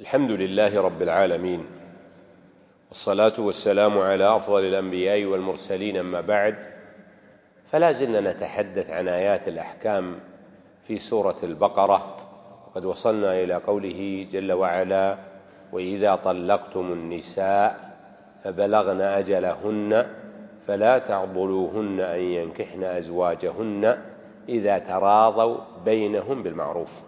الحمد لله رب العالمين، والصلاة والسلام على أفضل الأنبياء والمرسلين، أما بعد، فلا زلنا نتحدث عن آيات الأحكام في سورة البقرة، وقد وصلنا إلى قوله جل وعلا: وإذا طلقتم النساء فبلغن أجلهن فلا تعضلوهن أن ينكحن أزواجهن إذا تراضوا بينهم بالمعروف.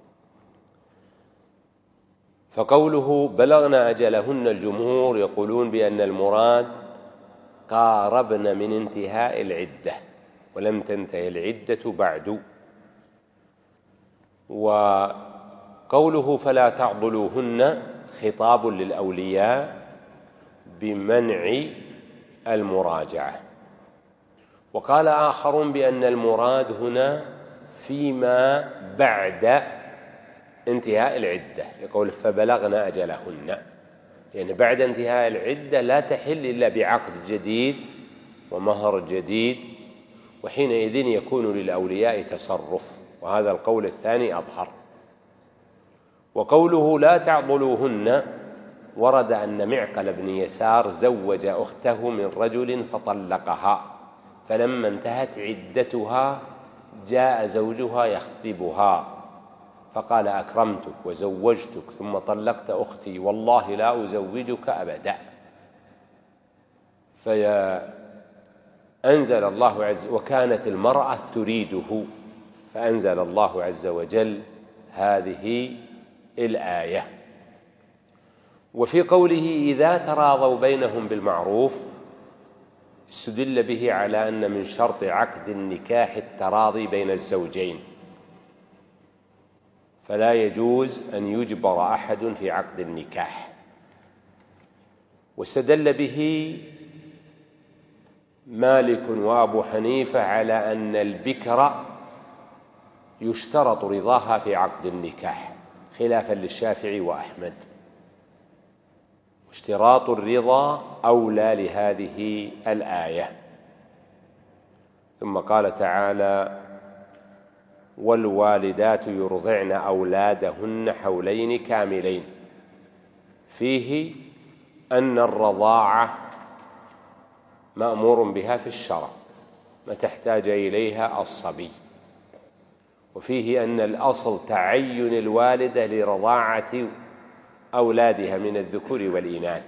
فقوله بلغن أجلهن، الجمهور يقولون بأن المراد قاربن من انتهاء العدة ولم تنتهي العدة بعد. وقوله فلا تعضلوهن خطاب للأولياء بمنع المراجعة. وقال آخرون بأن المراد هنا فيما بعد انتهاء العدة، يقول فبلغن أجلهن، يعني بعد انتهاء العدة لا تحل إلا بعقد جديد ومهر جديد، وحينئذ يكون للأولياء تصرف، وهذا القول الثاني أظهر. وقوله لا تعضلوهن، ورد أن معقل بن يسار زوج أخته من رجل فطلقها، فلما انتهت عدتها جاء زوجها يخطبها فقال: أكرمتك وزوجتك ثم طلقت أختي، والله لا أزوجك أبدا. فأنزل الله عز وجل: وكانت المرأة تريده، فأنزل الله عز وجل هذه الآية. وفي قوله إذا تراضوا بينهم بالمعروف، استدل به على أن من شرط عقد النكاح التراضي بين الزوجين، فلا يجوز أن يجبر أحد في عقد النكاح. واستدل به مالك وأبو حنيفة على أن البكر يشترط رضاها في عقد النكاح، خلافا للشافعي وأحمد، اشتراط الرضا أولى لهذه الآية. ثم قال تعالى: والوالدات يرضعن أولادهن حولين كاملين، فيه أن الرضاعة مأمور بها في الشرع ما تحتاج إليها الصبي، وفيه أن الأصل تعين الوالدة لرضاعة أولادها من الذكور والإناث.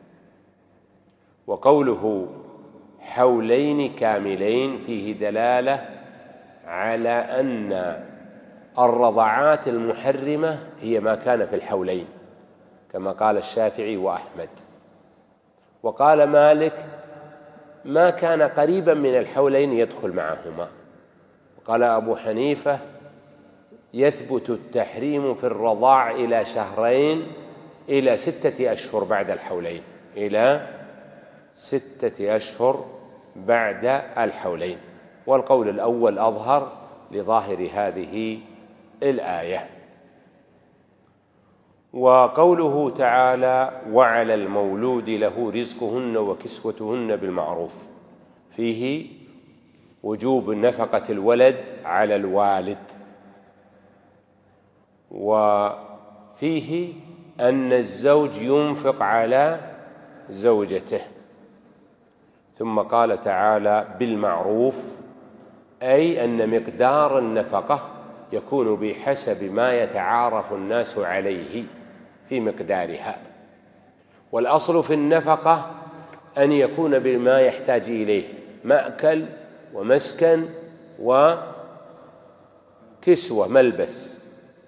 وقوله حولين كاملين فيه دلالة على أن الرضاعات المحرمة هي ما كان في الحولين، كما قال الشافعي وأحمد. وقال مالك: ما كان قريبا من الحولين يدخل معهما. وقال أبو حنيفة: يثبت التحريم في الرضاع إلى شهرين إلى 6 أشهر بعد الحولين، إلى 6 أشهر بعد الحولين. والقول الأول أظهر لظاهر هذه الآية. وقوله تعالى: وعلى المولود له رزقهن وكسوتهن بالمعروف، فيه وجوب نفقة الولد على الوالد، وفيه أن الزوج ينفق على زوجته. ثم قال تعالى: بالمعروف، أي أن مقدار النفقة يكون بحسب ما يتعارف الناس عليه في مقدارها. والأصل في النفقة أن يكون بما يحتاج إليه، مأكل ومسكن وكسوة ملبس.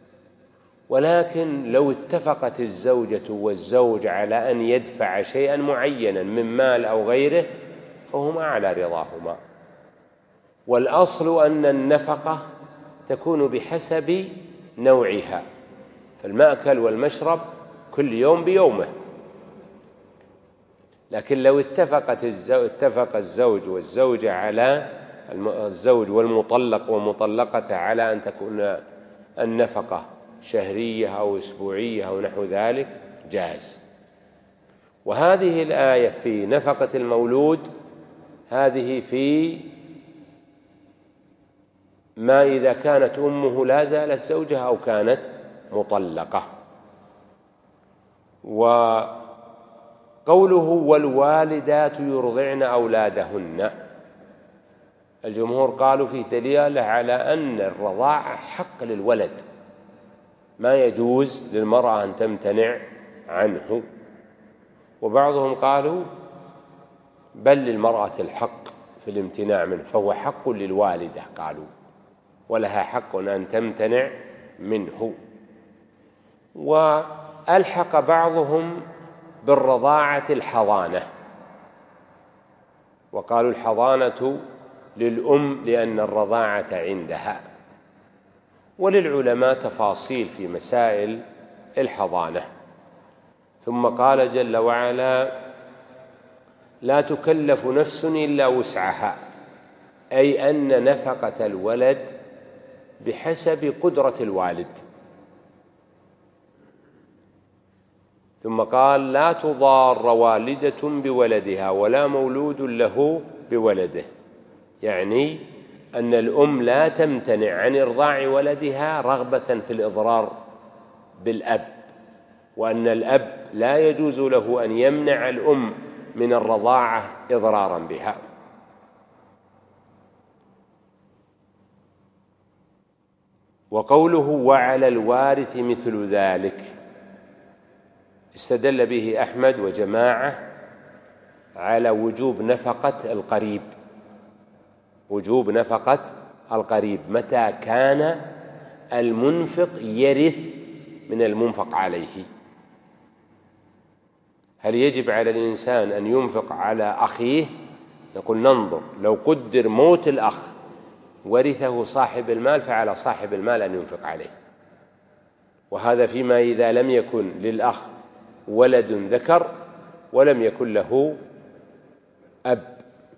ولكن لو اتفقت الزوجة والزوج على أن يدفع شيئا معينا من مال أو غيره فهما على رضاهما. والأصل أن النفقة تكون بحسب نوعها، فالمأكل والمشرب كل يوم بيومه. لكن لو اتفق الزوج والزوجة على الزوج والمطلق ومطلقته على أن تكون النفقة شهرية أو أسبوعية أو نحو ذلك جاز. وهذه الآية في نفقة المولود هذه في ما إذا كانت أمه لا زالت زوجها أو كانت مطلقة. وقوله والوالدات يرضعن أولادهن، الجمهور قالوا فيه دليل على أن الرضاعة حق للولد، ما يجوز للمرأة أن تمتنع عنه. وبعضهم قالوا بل للمرأة الحق في الامتناع منه، فهو حق للوالدة قالوا، ولها حق أن تمتنع منه. وألحق بعضهم بالرضاعة الحضانة، وقالوا الحضانة للأم لأن الرضاعة عندها. وللعلماء تفاصيل في مسائل الحضانة. ثم قال جل وعلا لا تكلف نفس إلا وسعها، أي أن نفقة الولد بحسب قدرة الوالد. ثم قال لا تضار والدة بولدها ولا مولود له بولده، يعني أن الأم لا تمتنع عن إرضاع ولدها رغبة في الإضرار بالأب، وأن الأب لا يجوز له أن يمنع الأم من الرضاعة إضرارا بها. وقوله وعلى الوارث مثل ذلك استدل به أحمد وجماعة على وجوب نفقة القريب، وجوب نفقة القريب متى كان المنفق يرث من المنفق عليه. هل يجب على الإنسان أن ينفق على أخيه؟ نقول ننظر، لو قدر موت الأخ ورثه صاحب المال فعلى صاحب المال أن ينفق عليه، وهذا فيما إذا لم يكن للأخ ولد ذكر ولم يكن له أب،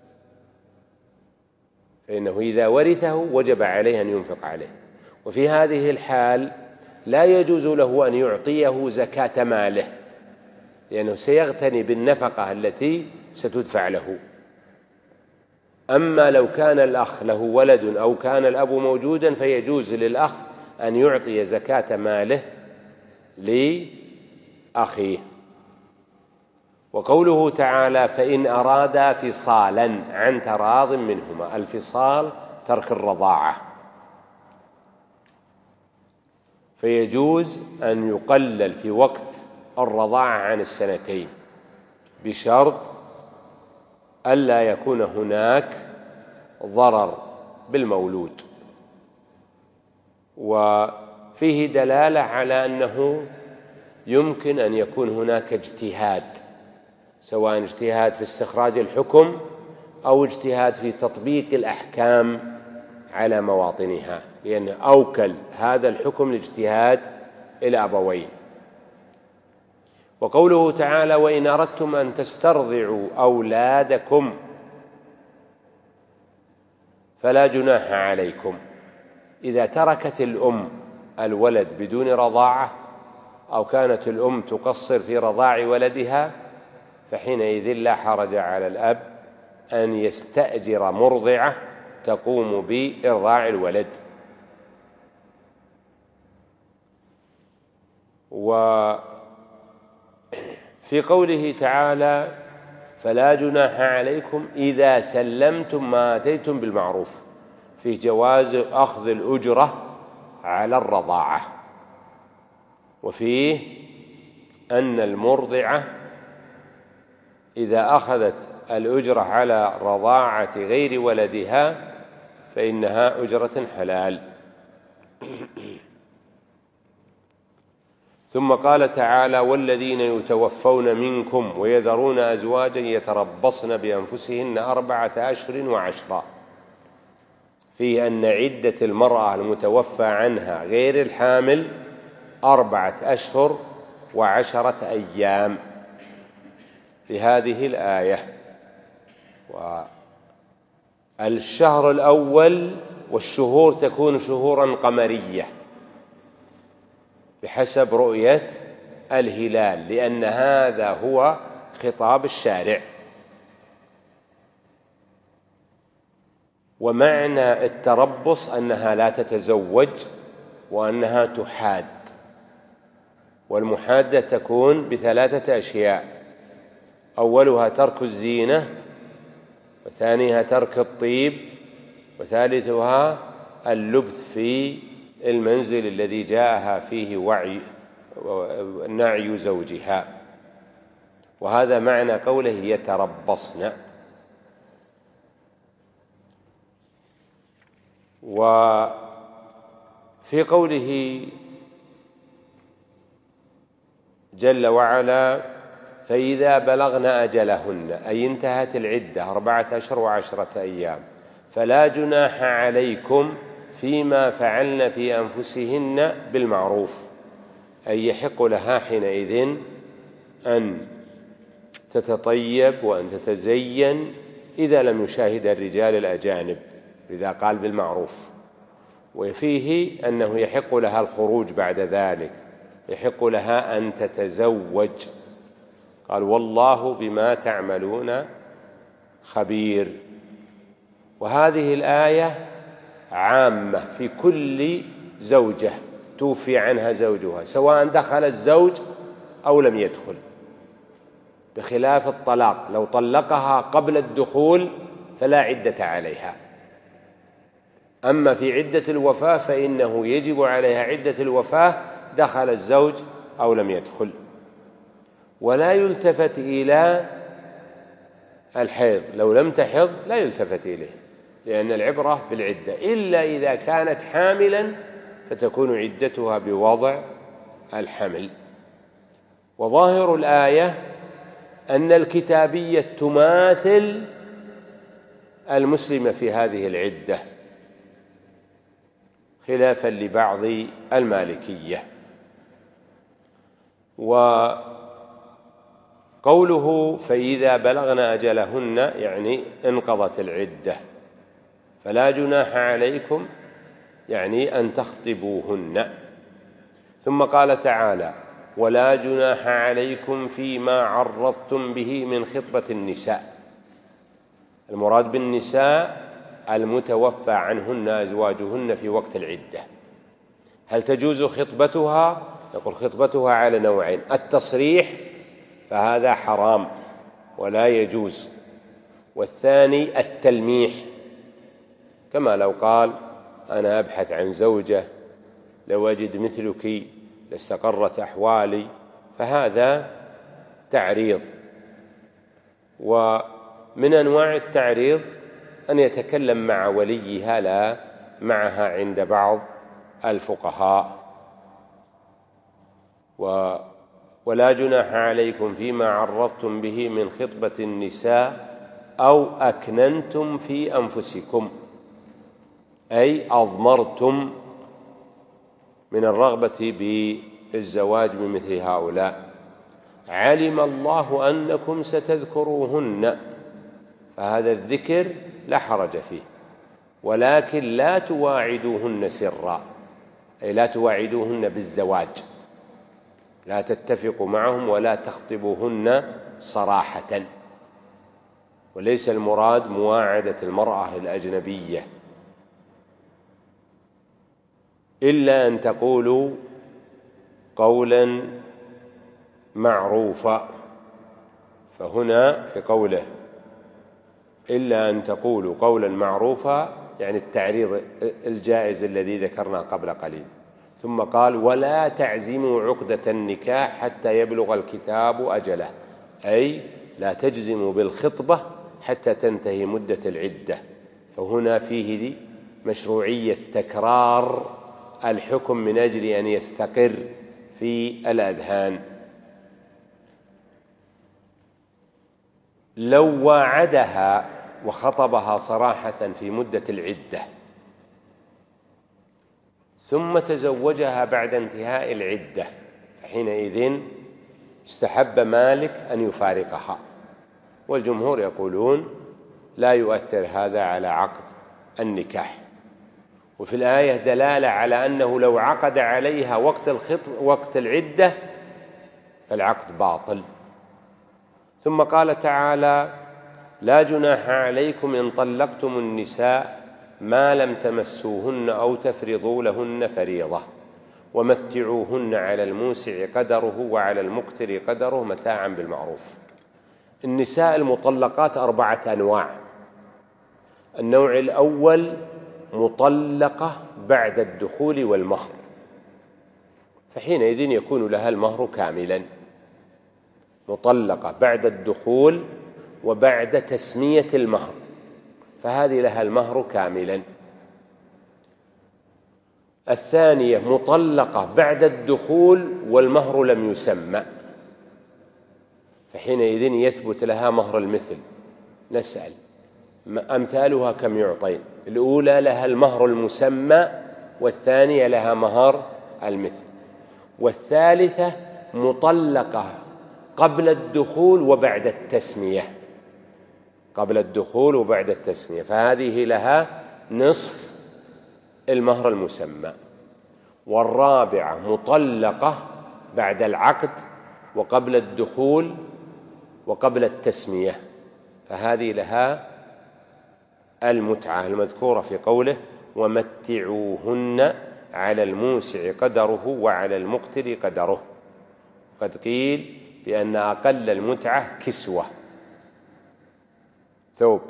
فإنه إذا ورثه وجب عليه أن ينفق عليه. وفي هذه الحال لا يجوز له أن يعطيه زكاة ماله، لأنه سيغتني بالنفقة التي ستدفع له. أما لو كان الأخ له ولد أو كان الأب موجودا فيجوز للأخ أن يعطي زكاة ماله لأخيه. وقوله تعالى فإن أرادا فصالا عن تراض منهما، الفصال ترك الرضاعة، فيجوز أن يقلل في وقت الرضاعة عن 2 بشرط ألا يكون هناك ضرر بالمولود. وفيه دلالة على أنه يمكن أن يكون هناك اجتهاد، سواء اجتهاد في استخراج الحكم أو اجتهاد في تطبيق الأحكام على مواطنها، لأن أوكل هذا الحكم لاجتهاد الأبوين. وقوله تعالى وإن أردتم أن تسترضعوا أولادكم فلا جناح عليكم، إذا تركت الأم الولد بدون رضاعة أو كانت الأم تقصر في رضاع ولدها فحينئذ لا حرج على الأب أن يستأجر مرضعة تقوم بإرضاع الولد. وفي قوله تعالى فلا جناح عليكم إذا سلمتم ما آتيتم بالمعروف، في جواز أخذ الأجرة على الرضاعة، وفيه أن المرضعة إذا أخذت الأجرة على رضاعة غير ولدها فإنها أجرة حلال. ثم قال تعالى والذين يتوفون منكم ويذرون أزواجا يتربصن بأنفسهن 4 أشهر وعشرا، فيه أن عدة المرأة المتوفى عنها غير الحامل 4 أشهر و10 أيام لهذه الآية. والشهر الأول والشهور تكون شهورا قمرية بحسب رؤية الهلال، لأن هذا هو خطاب الشارع. ومعنى التربص أنها لا تتزوج وأنها تحاد، والمحادة تكون بثلاثة أشياء: أولها ترك الزينة، وثانيها ترك الطيب، وثالثها اللبث في المنزل الذي جاءها فيه نعي زوجها. وهذا معنى قوله يتربصن. وفي قوله جل وعلا فإذا بلغن أجلهن، أي انتهت العدة 4 أشهر و10 أيام، فلا جناح عليكم فيما فعلن في أنفسهن بالمعروف، أي يحق لها حينئذ أن تتطيب وأن تتزين إذا لم يشاهد الرجال الأجانب، إذا قال بالمعروف. وفيه أنه يحق لها الخروج بعد ذلك، يحق لها أن تتزوج. قال والله بما تعملون خبير. وهذه الآية عامة في كل زوجة توفي عنها زوجها، سواء دخل الزوج أو لم يدخل، بخلاف الطلاق، لو طلقها قبل الدخول فلا عدة عليها. أما في عدة الوفاة فإنه يجب عليها عدة الوفاة دخل الزوج أو لم يدخل. ولا يلتفت إلى الحيض، لو لم تحض لا يلتفت إليه، لأن العبرة بالعدة، إلا إذا كانت حاملا فتكون عدتها بوضع الحمل. وظاهر الآية أن الكتابية تماثل المسلمة في هذه العدة، خلافا لبعض المالكية. وقوله فإذا بلغن أجلهن يعني انقضت العدة، فلا جناح عليكم يعني أن تخطبوهن. ثم قال تعالى ولا جناح عليكم فيما عرضتم به من خطبة النساء. المراد بالنساء المتوفى عنهن أزواجهن في وقت العدة. هل تجوز خطبتها؟ يقول خطبتها على نوعين: التصريح فهذا حرام ولا يجوز، والثاني التلميح، كما لو قال أنا أبحث عن زوجة، لو أجد مثلك لاستقرت أحوالي، فهذا تعريض. ومن أنواع التعريض أن يتكلم مع وليها لا معها عند بعض الفقهاء. ولا جناح عليكم فيما عرضتم به من خطبة النساء أو أكننتم في أنفسكم، أي أضمرتم من الرغبة بالزواج بمثل هؤلاء. علم الله أنكم ستذكروهن، فهذا الذكر لا حرج فيه، ولكن لا تواعدوهن سرا، أي لا تواعدوهن بالزواج، لا تتفقوا معهم ولا تخطبوهن صراحة. وليس المراد مواعدة المرأة الأجنبية، إلا أن تقولوا قولا معروفا. فهنا في قوله إلا أن تقولوا قولا معروفا يعني التعريض الجائز الذي ذكرنا قبل قليل. ثم قال ولا تعزموا عقدة النكاح حتى يبلغ الكتاب أجله، أي لا تجزموا بالخطبة حتى تنتهي مدة العدة. فهنا فيه مشروعية تكرار الحكم من أجل أن يستقر في الأذهان. لو واعدها وخطبها صراحة في مدة العدة ثم تزوجها بعد انتهاء العدة، فحينئذ استحب مالك أن يفارقها، والجمهور يقولون لا يؤثر هذا على عقد النكاح. وفي الآية دلالة على أنه لو عقد عليها وقت العدة فالعقد باطل. ثم قال تعالى لا جناح عليكم إن طلقتم النساء ما لم تمسوهن أو تفرضوا لهن فريضة. ومتعوهن على الموسع قدره وعلى المقتر قدره متاعا بالمعروف. النساء المطلقات 4 أنواع. النوع الأول مطلقة بعد الدخول والمهر، فحينئذ يكون لها المهر كاملا. مطلقة بعد الدخول وبعد تسمية المهر، فهذه لها المهر كاملا. الثانية مطلقة بعد الدخول والمهر لم يسمى، فحينئذ يثبت لها مهر المثل. نسأل أمثالها كم يعطين؟ الأولى لها المهر المسمى، والثانية لها مهر المثل. والثالثة مطلقة قبل الدخول وبعد التسمية، قبل الدخول وبعد التسمية، فهذه لها نصف المهر المسمى. والرابعة مطلقة بعد العقد وقبل الدخول وقبل التسمية، فهذه لها المتعة المذكورة في قوله ومتعوهن على الموسع قدره وعلى المقتر قدره. قد قيل بأن أقل المتعة كسوة، ثوب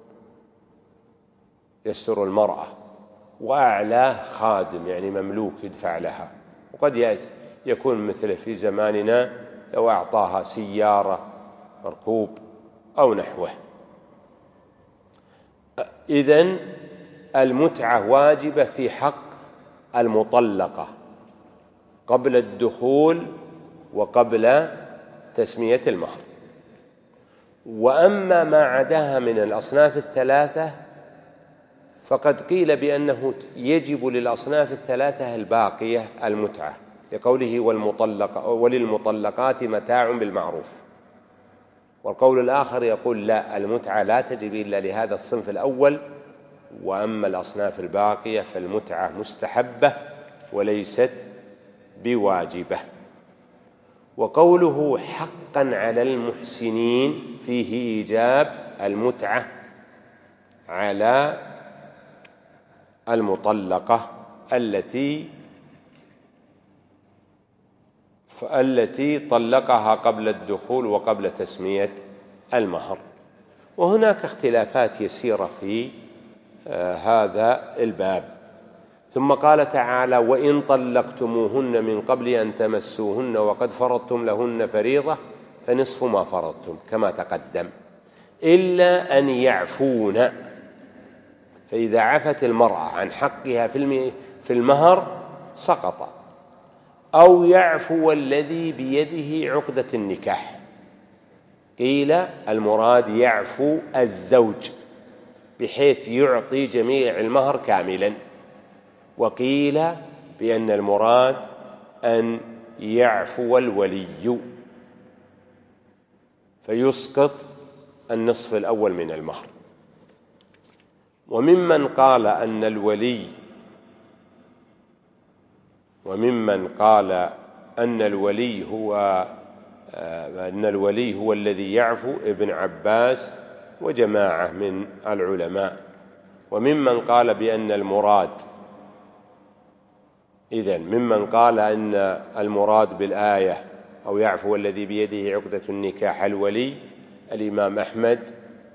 يستر المرأة، وأعلاه خادم يعني مملوك يدفع لها. وقد يكون مثله في زماننا لو أعطاها سيارة مركوب أو نحوه. إذن المتعة واجبة في حق المطلقة قبل الدخول وقبل تسمية المهر. وأما ما عداها من الأصناف الثلاثة فقد قيل بأنه يجب للأصناف الثلاثة الباقية المتعة، لقوله وللمطلقات متاع بالمعروف. والقول الآخر يقول لا، المتعة لا تجب إلا لهذا الصنف الأول، وأما الأصناف الباقية فالمتعة مستحبة وليست بواجبة. وقوله حقا على المحسنين فيه إيجاب المتعة على المطلقة التي طلقها قبل الدخول وقبل تسمية المهر. وهناك اختلافات يسيرة في هذا الباب. ثم قال تعالى وإن طلقتموهن من قبل أن تمسوهن وقد فرضتم لهن فريضة فنصف ما فرضتم كما تقدم، إلا أن يعفون. فإذا عفت المرأة عن حقها في المهر سقط، أو يعفو الذي بيده عقدة النكاح. قيل المراد يعفو الزوج بحيث يعطي جميع المهر كاملا، وقيل بأن المراد أن يعفو الولي فيسقط النصف الأول من المهر. وممن قال أن الولي هو الذي يعفو ابن عباس وجماعة من العلماء. وممن قال بأن المراد ممن قال أن المراد بالآية أو يعفو الذي بيده عقدة النكاح الولي الإمام أحمد،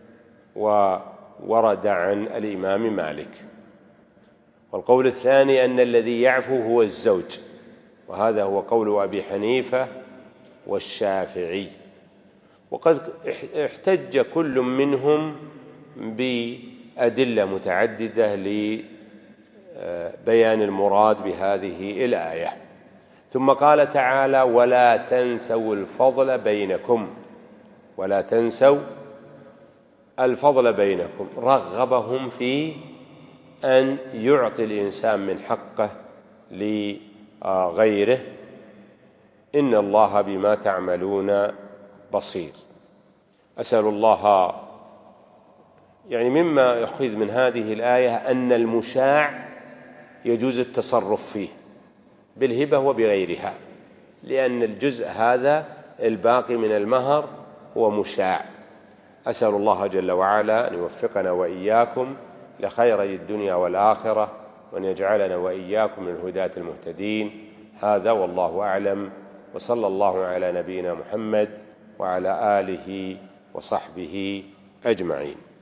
وورد عن الإمام مالك. والقول الثاني أن الذي يعفو هو الزوج، وهذا هو قول أبي حنيفة والشافعي. وقد احتج كل منهم بأدلة متعددة لبيان المراد بهذه الآية. ثم قال تعالى ولا تنسوا الفضل بينكم، ولا تنسوا الفضل بينكم، رغبهم في أن يعطي الإنسان من حقه لغيره، إن الله بما تعملون بصير. أسأل الله، يعني مما يأخذ من هذه الآية أن المشاع يجوز التصرف فيه بالهبة وبغيرها، لأن الجزء هذا الباقي من المهر هو مشاع. أسأل الله جل وعلا أن يوفقنا وإياكم لخيري الدنيا والآخرة، وأن يجعلنا وإياكم من الهداة المهتدين. هذا والله أعلم، وصلى الله على نبينا محمد وعلى آله وصحبه أجمعين.